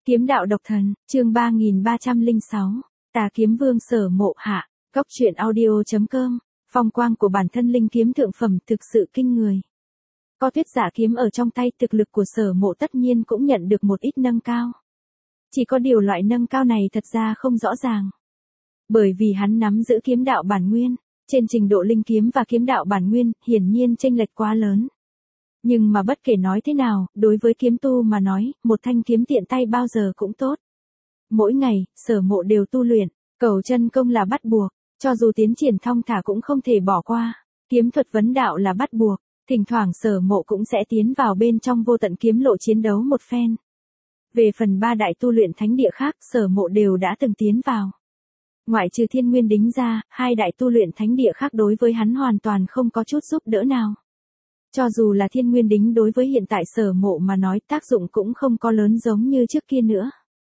Kiếm đạo độc thần, chương 3306, Tà kiếm vương Sở Mộ hạ, Cốc truyện audio.com, phong quang của bản thân linh kiếm thượng phẩm thực sự kinh người. Có tuyết giả kiếm ở trong tay, thực lực của Sở Mộ tất nhiên cũng nhận được một ít nâng cao. Chỉ có điều loại nâng cao này thật ra không rõ ràng. Bởi vì hắn nắm giữ kiếm đạo bản nguyên, trên trình độ linh kiếm và kiếm đạo bản nguyên, hiển nhiên chênh lệch quá lớn. Nhưng mà bất kể nói thế nào, đối với kiếm tu mà nói, một thanh kiếm tiện tay bao giờ cũng tốt. Mỗi ngày, Sở Mộ đều tu luyện, cầu chân công là bắt buộc, cho dù tiến triển thong thả cũng không thể bỏ qua. Kiếm thuật vấn đạo là bắt buộc, thỉnh thoảng Sở Mộ cũng sẽ tiến vào bên trong vô tận kiếm lộ chiến đấu một phen. Về phần ba đại tu luyện thánh địa khác, Sở Mộ đều đã từng tiến vào. Ngoại trừ Thiên Nguyên Đính ra, hai đại tu luyện thánh địa khác đối với hắn hoàn toàn không có chút giúp đỡ nào. Cho dù là Thiên Nguyên Đính đối với hiện tại Sở Mộ mà nói tác dụng cũng không có lớn giống như trước kia nữa.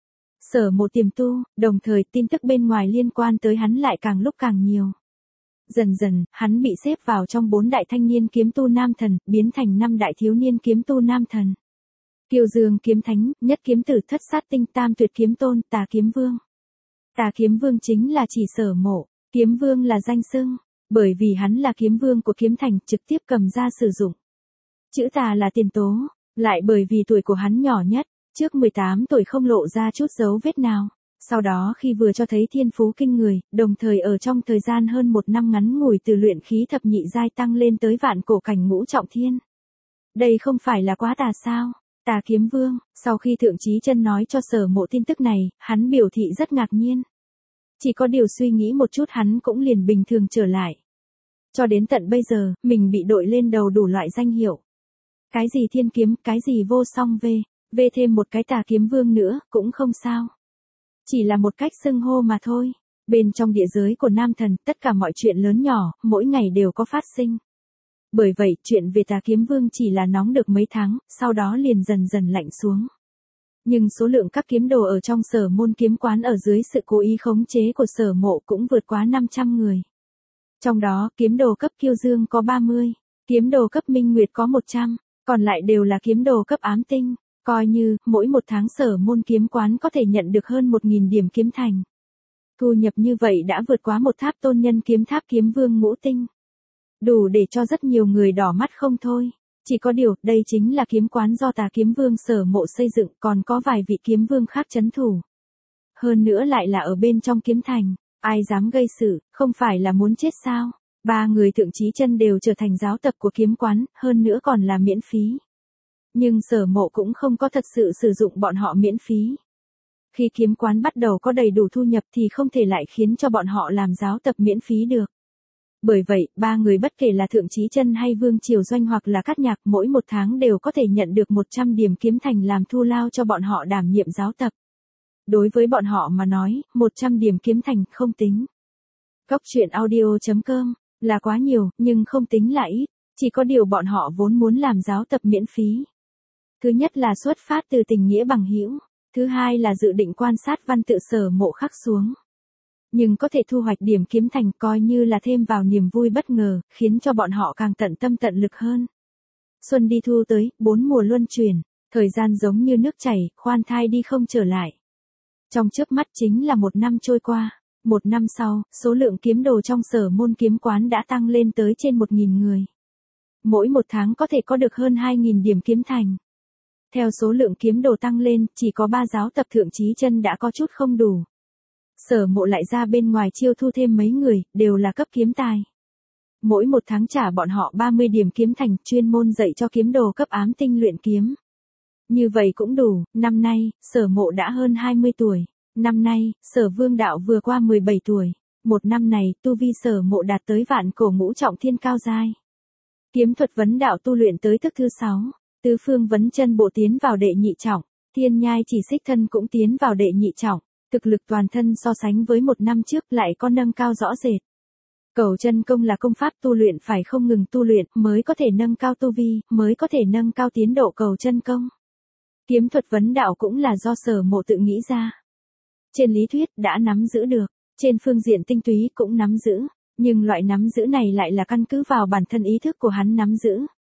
Sở Mộ tiềm tu, đồng thời tin tức bên ngoài liên quan tới hắn lại càng lúc càng nhiều. Dần dần, hắn bị xếp vào trong 4 đại thanh niên kiếm tu nam thần, biến thành 5 đại thiếu niên kiếm tu nam thần. Kiều Dương kiếm thánh, nhất kiếm tử, thất sát tinh, tam tuyệt kiếm tôn, tà kiếm vương. Tà kiếm vương chính là chỉ Sở Mộ, kiếm vương là danh xưng. Bởi vì hắn là kiếm vương của kiếm thành, trực tiếp cầm ra sử dụng. Chữ tà là tiền tố, lại bởi vì tuổi của hắn nhỏ nhất, trước 18 tuổi không lộ ra chút dấu vết nào. Sau đó khi vừa cho thấy thiên phú kinh người, đồng thời ở trong thời gian hơn 1 năm ngắn ngủi từ luyện khí thập nhị giai tăng lên tới vạn cổ cảnh ngũ trọng thiên. Đây không phải là quá tà sao? Tà kiếm vương, sau khi Thượng Chí Chân nói cho Sở Mộ tin tức này, hắn biểu thị rất ngạc nhiên. Chỉ có điều suy nghĩ một chút hắn cũng liền bình thường trở lại. Cho đến tận bây giờ, mình bị đội lên đầu đủ loại danh hiệu. Cái gì thiên kiếm, cái gì vô song về thêm một cái tà kiếm vương nữa, cũng không sao. Chỉ là một cách xưng hô mà thôi. Bên trong địa giới của nam thần, tất cả mọi chuyện lớn nhỏ, mỗi ngày đều có phát sinh. Bởi vậy, chuyện về tà kiếm vương chỉ là nóng được mấy tháng, sau đó liền dần dần lạnh xuống. Nhưng số lượng các kiếm đồ ở trong Sở Môn kiếm quán ở dưới sự cố ý khống chế của Sở Mộ cũng vượt quá 500 người. Trong đó, kiếm đồ cấp Kiêu Dương có 30, kiếm đồ cấp Minh Nguyệt có 100, còn lại đều là kiếm đồ cấp Ám Tinh. Coi như, mỗi một tháng Sở Môn kiếm quán có thể nhận được hơn 1.000 điểm kiếm thành. Thu nhập như vậy đã vượt quá một tháp tôn nhân kiếm tháp kiếm vương ngũ tinh. Đủ để cho rất nhiều người đỏ mắt không thôi. Chỉ có điều, đây chính là kiếm quán do tà kiếm vương Sở Mộ xây dựng, còn có vài vị kiếm vương khác trấn thủ. Hơn nữa lại là ở bên trong kiếm thành, ai dám gây sự, không phải là muốn chết sao? 3 người Thượng Chí Chân đều trở thành giáo tập của kiếm quán, hơn nữa còn là miễn phí. Nhưng Sở Mộ cũng không có thật sự sử dụng bọn họ miễn phí. Khi kiếm quán bắt đầu có đầy đủ thu nhập thì không thể lại khiến cho bọn họ làm giáo tập miễn phí được. Bởi vậy, 3 người bất kể là Thượng Chí Chân hay Vương Triều Doanh hoặc là Cát Nhạc mỗi một tháng đều có thể nhận được 100 điểm kiếm thành làm thu lao cho bọn họ đảm nhiệm giáo tập. Đối với bọn họ mà nói, 100 điểm kiếm thành không tính. Cốc truyện audio.com là quá nhiều, nhưng không tính là ít, chỉ có điều bọn họ vốn muốn làm giáo tập miễn phí. Thứ nhất là xuất phát từ tình nghĩa bằng hữu, thứ hai là dự định quan sát văn tự Sở Mộ khắc xuống. Nhưng có thể thu hoạch điểm kiếm thành coi như là thêm vào niềm vui bất ngờ, khiến cho bọn họ càng tận tâm tận lực hơn. Xuân đi thu tới, 4 mùa luân chuyển, thời gian giống như nước chảy, khoan thai đi không trở lại. Trong chớp mắt chính là 1 năm trôi qua. 1 năm sau, số lượng kiếm đồ trong Sở Môn kiếm quán đã tăng lên tới trên 1.000 người. Mỗi một tháng có thể có được hơn 2.000 điểm kiếm thành. Theo số lượng kiếm đồ tăng lên, chỉ có 3 giáo tập Thượng Chí Chân đã có chút không đủ. Sở Mộ lại ra bên ngoài chiêu thu thêm mấy người, đều là cấp kiếm tài. Mỗi một tháng trả bọn họ 30 điểm kiếm thành, chuyên môn dạy cho kiếm đồ cấp Ám Tinh luyện kiếm. Như vậy cũng đủ, năm nay, Sở Mộ đã hơn 20 tuổi. Năm nay, Sở Vương Đạo vừa qua 17 tuổi. Một năm này, tu vi Sở Mộ đạt tới vạn cổ ngũ trọng thiên cao giai. Kiếm thuật vấn đạo tu luyện tới thức thứ 6. Tứ phương vấn chân bộ tiến vào đệ nhị trọng. Thiên nhai chỉ xích thân cũng tiến vào đệ nhị trọng. Thực lực toàn thân so sánh với 1 năm trước lại có nâng cao rõ rệt. Cầu chân công là công pháp tu luyện phải không ngừng tu luyện mới có thể nâng cao tu vi, mới có thể nâng cao tiến độ cầu chân công. Kiếm thuật vấn đạo cũng là do Sở Mộ tự nghĩ ra. Trên lý thuyết đã nắm giữ được, trên phương diện tinh túy cũng nắm giữ, nhưng loại nắm giữ này lại là căn cứ vào bản thân ý thức của hắn nắm giữ.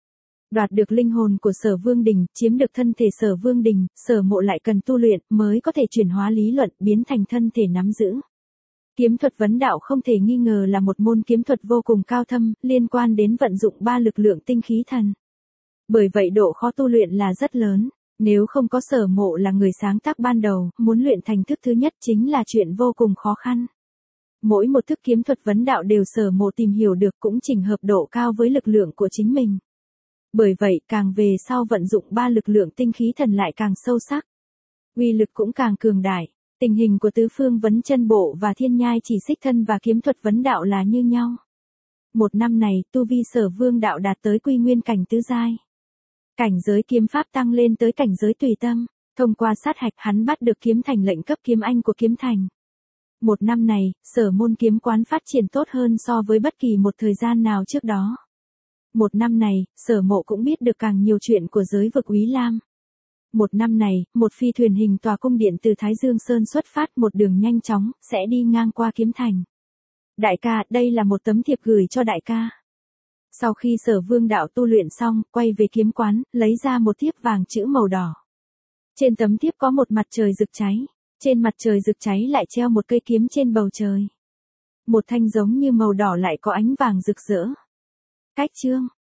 Đoạt được linh hồn của Sở Vương Đình, chiếm được thân thể Sở Vương Đình, Sở Mộ lại cần tu luyện mới có thể chuyển hóa lý luận biến thành thân thể nắm giữ. Kiếm thuật vấn đạo không thể nghi ngờ là một môn kiếm thuật vô cùng cao thâm, liên quan đến vận dụng 3 lực lượng tinh khí thần. Bởi vậy độ khó tu luyện là rất lớn, nếu không có Sở Mộ là người sáng tác ban đầu, muốn luyện thành thức thứ nhất chính là chuyện vô cùng khó khăn. Mỗi một thức kiếm thuật vấn đạo đều Sở Mộ tìm hiểu được cũng chỉnh hợp độ cao với lực lượng của chính mình. Bởi vậy, càng về sau vận dụng 3 lực lượng tinh khí thần lại càng sâu sắc. Uy lực cũng càng cường đại. Tình hình của tứ phương vấn chân bộ và thiên nhai chỉ xích thân và kiếm thuật vấn đạo là như nhau. Một năm này, tu vi Sở Vương đạo đạt tới quy nguyên cảnh tứ giai. Cảnh giới kiếm pháp tăng lên tới cảnh giới tùy tâm. Thông qua sát hạch hắn bắt được kiếm thành lệnh cấp kiếm anh của kiếm thành. Một năm này, Sở môn kiếm quán phát triển tốt hơn so với bất kỳ một thời gian nào trước đó. Một năm này, Sở Mộ cũng biết được càng nhiều chuyện của giới vực Úy Lam. Một năm này, một phi thuyền hình tòa cung điện từ Thái Dương Sơn xuất phát một đường nhanh chóng, sẽ đi ngang qua kiếm thành. Đại ca, đây là một tấm thiệp gửi cho đại ca. Sau khi Sở Vương đạo tu luyện xong, quay về kiếm quán, lấy ra một thiếp vàng chữ màu đỏ. Trên tấm thiếp có một mặt trời rực cháy. Trên mặt trời rực cháy lại treo một cây kiếm trên bầu trời. Một thanh giống như màu đỏ lại có ánh vàng rực rỡ. Cách chương